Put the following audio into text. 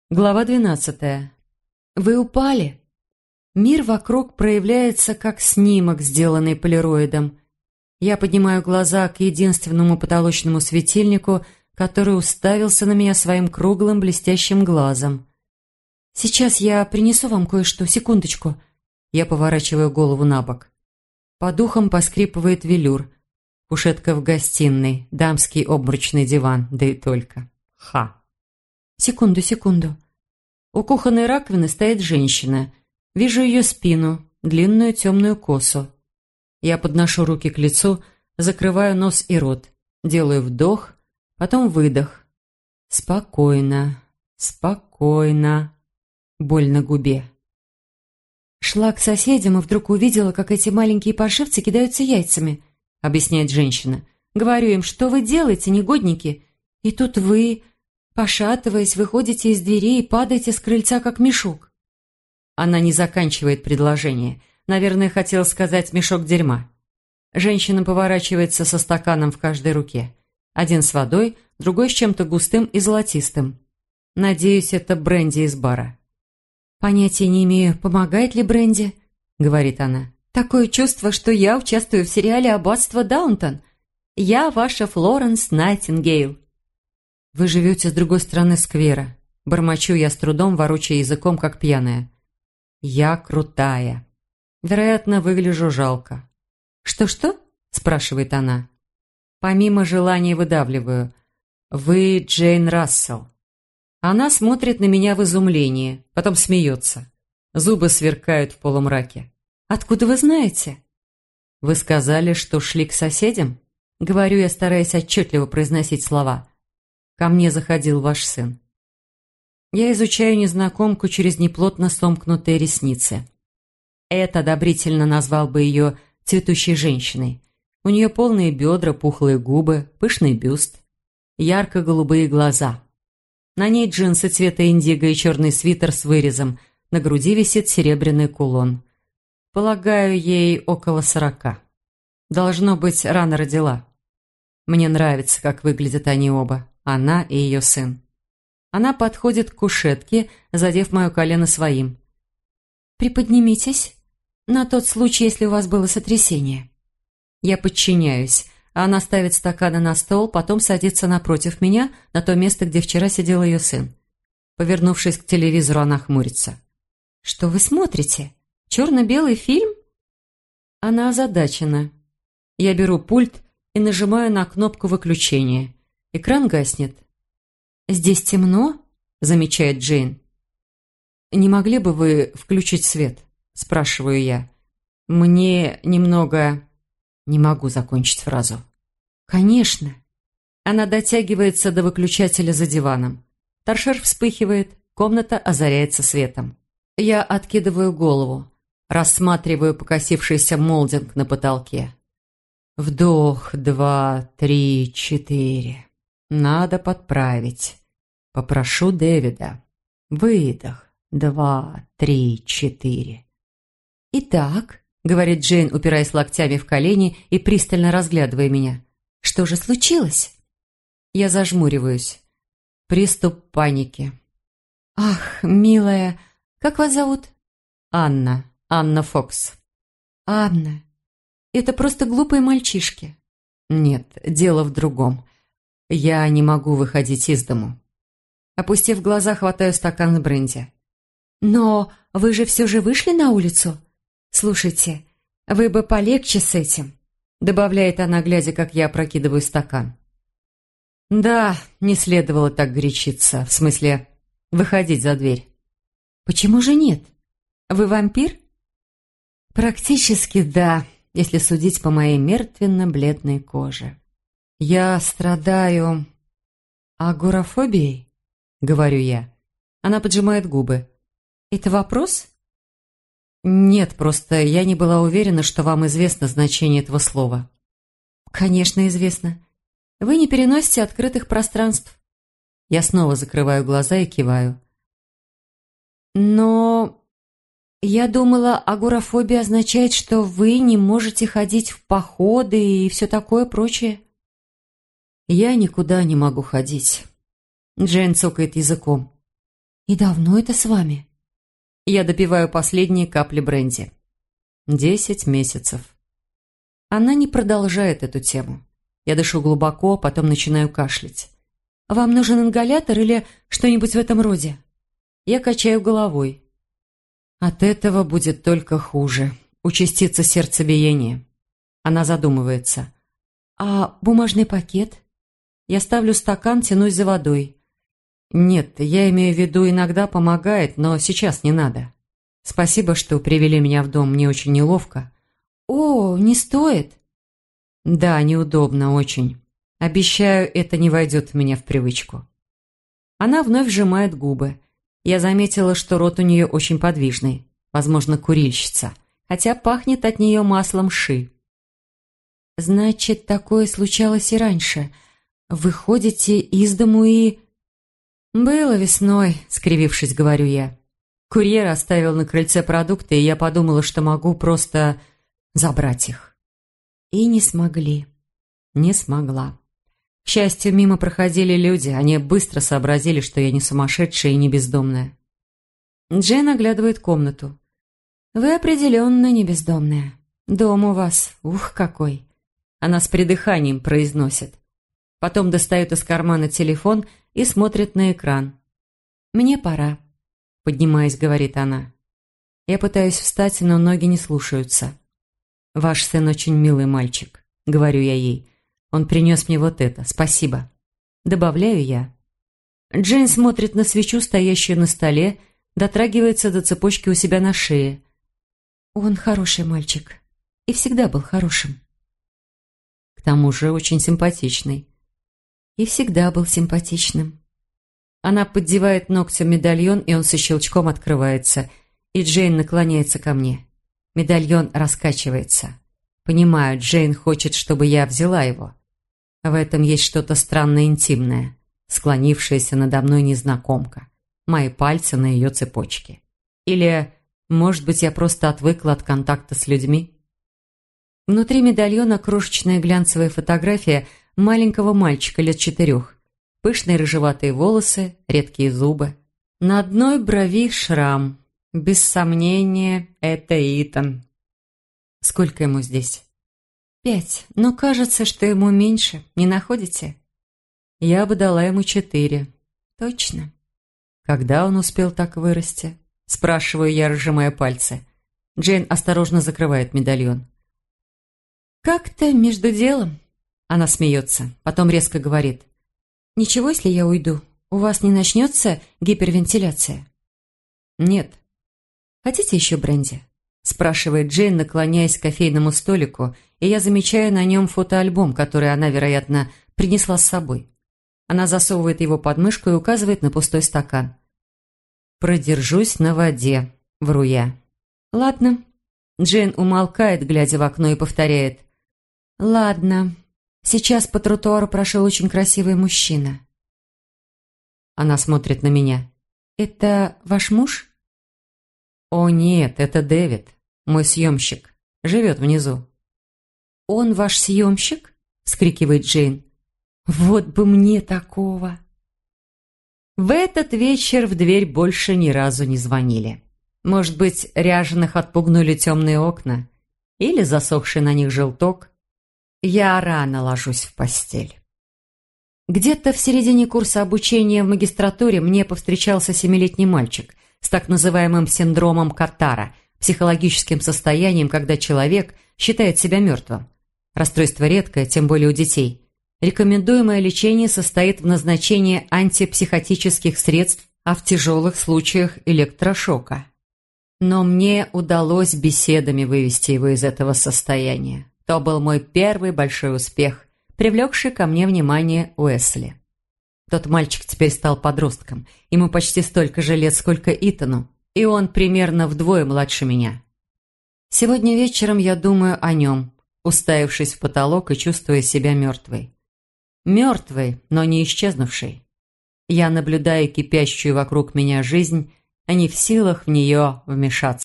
Глава 12. Вы упали. Мир вокруг проявляется как снимок, сделанный полироидом. Я поднимаю глаза к единственному потолочному светильнику, который уставился на меня своим круглым блестящим глазом. «Сейчас я принесу вам кое-что, секундочку». Я поворачиваю голову на бок. По духам поскрипывает велюр. Кушетка в гостиной, дамский обморочный диван, да и только. Ха! Секунду. У кухонной раковины стоит женщина. Вижу ее спину, длинную темную косу. Я подношу руки к лицу, закрываю нос и рот. Делаю вдох, потом выдох. Спокойно. Боль на губе. Шла к соседям и вдруг увидела, как эти маленькие паршивцы кидаются яйцами, объясняет женщина. Говорю им, что вы делаете, негодники? И тут вы, пошатываясь, выходите из двери и падаете с крыльца, как мешок. Она не заканчивает предложение. Наверное, хотела сказать «мешок дерьма». Женщина поворачивается со стаканом в каждой руке. Один с водой, другой с чем-то густым и золотистым. Надеюсь, это бренди из бара. «Понятия не имею, помогает ли бренди», — говорит она. «Такое чувство, что я участвую в сериале «Аббатство Даунтон». Я ваша Флоренс Найтингейл». «Вы живете с другой стороны сквера». Бормочу я с трудом, ворочая языком, как пьяная. «Я крутая. Вероятно, выгляжу жалко». «Что-что?» – спрашивает она. Помимо желания выдавливаю. «Вы Джейн Рассел». Она смотрит на меня в изумлении, потом смеется. Зубы сверкают в полумраке. «Откуда вы знаете?» «Вы сказали, что шли к соседям?» Говорю я, стараясь отчетливо произносить слова. «Ко мне заходил ваш сын». Я изучаю незнакомку через неплотно сомкнутые ресницы. Эд одобрительно назвал бы ее цветущей женщиной. У нее полные бедра, пухлые губы, пышный бюст, ярко-голубые глаза. На ней джинсы цвета индиго и черный свитер с вырезом. На груди висит серебряный кулон. Полагаю, ей около 40. Должно быть, рано родила. Мне нравится, как выглядят они оба, она и ее сын. Она подходит к кушетке, задев мое колено своим. «Приподнимитесь, на тот случай, если у вас было сотрясение». Я подчиняюсь. Она ставит стаканы на стол, потом садится напротив меня, на то место, где вчера сидел ее сын. Повернувшись к телевизору, она хмурится. «Что вы смотрите? Черно-белый фильм?» Она озадачена. Я беру пульт и нажимаю на кнопку выключения. Экран гаснет. «Здесь темно?» – замечает Джейн. «Не могли бы вы включить свет?» – спрашиваю я. «Мне немного...» Не могу закончить фразу. «Конечно». Она дотягивается до выключателя за диваном. Торшер вспыхивает, комната озаряется светом. Я откидываю голову, рассматриваю покосившийся молдинг на потолке. Вдох, 2, 3, 4. Надо подправить. Попрошу Дэвида. Выдох, 2, 3, 4. «Итак», — говорит Джейн, упираясь локтями в колени и пристально разглядывая меня. «Что же случилось?» Я зажмуриваюсь. Приступ паники. «Ах, милая, как вас зовут?» «Анна. Анна Фокс». «Анна. Это просто глупые мальчишки». «Нет, дело в другом. Я не могу выходить из дому». Опустив глаза, хватаю стакан с бренди. «Но вы же все же вышли на улицу? Слушайте, вы бы полегче с этим», добавляет она, глядя, как я опрокидываю стакан. «Да, не следовало так горячиться, в смысле, выходить за дверь». «Почему же нет? Вы вампир?» «Практически да, если судить по моей мертвенно-бледной коже. Я страдаю агорафобией», — говорю я. Она поджимает губы. «Это вопрос?» «Нет, просто я не была уверена, что вам известно значение этого слова». «Конечно, известно. Вы не переносите открытых пространств». Я снова закрываю глаза и киваю. «Но я думала, агорафобия означает, что вы не можете ходить в походы и все такое прочее». «Я никуда не могу ходить». Джейн цокает языком. «И давно это с вами?» Я допиваю последние капли бренди. 10 месяцев. Она не продолжает эту тему. Я дышу глубоко, потом начинаю кашлять. «Вам нужен ингалятор или что-нибудь в этом роде?» Я качаю головой. От этого будет только хуже. Участится сердцебиение. Она задумывается. «А бумажный пакет?» Я ставлю стакан, тянусь за водой. «Нет, я имею в виду, иногда помогает, но сейчас не надо. Спасибо, что привели меня в дом, мне очень неловко». «О, не стоит?» «Да, неудобно очень. Обещаю, это не войдет в меня в привычку». Она вновь сжимает губы. Я заметила, что рот у нее очень подвижный, возможно, курильщица, хотя пахнет от нее маслом ши. «Значит, такое случалось и раньше. Вы ходите из дому и...» «Было весной», — скривившись, говорю я. Курьер оставил на крыльце продукты, и я подумала, что могу просто забрать их. И не смогли. Не смогла. К счастью, мимо проходили люди. Они быстро сообразили, что я не сумасшедшая и не бездомная. Джейн оглядывает комнату. «Вы определенно не бездомная. Дом у вас, ух, какой!» Она с придыханием произносит. Потом достает из кармана телефон и смотрит на экран. «Мне пора», — поднимаясь, говорит она. Я пытаюсь встать, но ноги не слушаются. «Ваш сын очень милый мальчик», — говорю я ей. «Он принес мне вот это. Спасибо». Добавляю я. Джейн смотрит на свечу, стоящую на столе, дотрагивается до цепочки у себя на шее. «Он хороший мальчик. И всегда был хорошим». К тому же очень симпатичный. И всегда был симпатичным. Она поддевает ногтем медальон, и он со щелчком открывается, и Джейн наклоняется ко мне. Медальон раскачивается. Понимаю, Джейн хочет, чтобы я взяла его. В этом есть что-то странно интимное. Склонившаяся надо мной незнакомка. Мои пальцы на ее цепочке. Или, может быть, я просто отвыкла от контакта с людьми? Внутри медальона крошечная глянцевая фотография маленького мальчика лет 4. Пышные рыжеватые волосы, редкие зубы. На одной брови шрам. Без сомнения, это Итан. Сколько ему здесь? 5, но кажется, что ему меньше, не находите? Я бы дала ему 4. Точно. Когда он успел так вырасти? Спрашиваю я, разжимая пальцы. Джейн осторожно закрывает медальон. Как-то между делом. Она смеется, потом резко говорит. «Ничего, если я уйду? У вас не начнется гипервентиляция?» «Нет». «Хотите еще бренди?» Спрашивает Джейн, наклоняясь к кофейному столику, и я замечаю на нем фотоальбом, который она, вероятно, принесла с собой. Она засовывает его под мышку и указывает на пустой стакан. «Продержусь на воде», — вру я. «Ладно». Джейн умолкает, глядя в окно, и повторяет. «Ладно. Сейчас по тротуару прошел очень красивый мужчина». Она смотрит на меня. «Это ваш муж?» «О нет, это Дэвид, мой съемщик. Живет внизу». «Он ваш съемщик?» — вскрикивает Джейн. «Вот бы мне такого!» В этот вечер в дверь больше ни разу не звонили. Может быть, ряженых отпугнули темные окна или засохший на них желток. Я рано ложусь в постель. Где-то в середине курса обучения в магистратуре мне повстречался 7-летний мальчик с так называемым синдромом Катара, психологическим состоянием, когда человек считает себя мертвым. Расстройство редкое, тем более у детей. Рекомендуемое лечение состоит в назначении антипсихотических средств, а в тяжелых случаях электрошока. Но мне удалось беседами вывести его из этого состояния. То был мой первый большой успех, привлекший ко мне внимание Уэсли. Тот мальчик теперь стал подростком. Ему почти столько же лет, сколько Итану, и он примерно вдвое младше меня. Сегодня вечером я думаю о нем, уставившись в потолок и чувствуя себя мертвой. Мертвой, но не исчезнувшей. Я наблюдаю кипящую вокруг меня жизнь, а не в силах в нее вмешаться.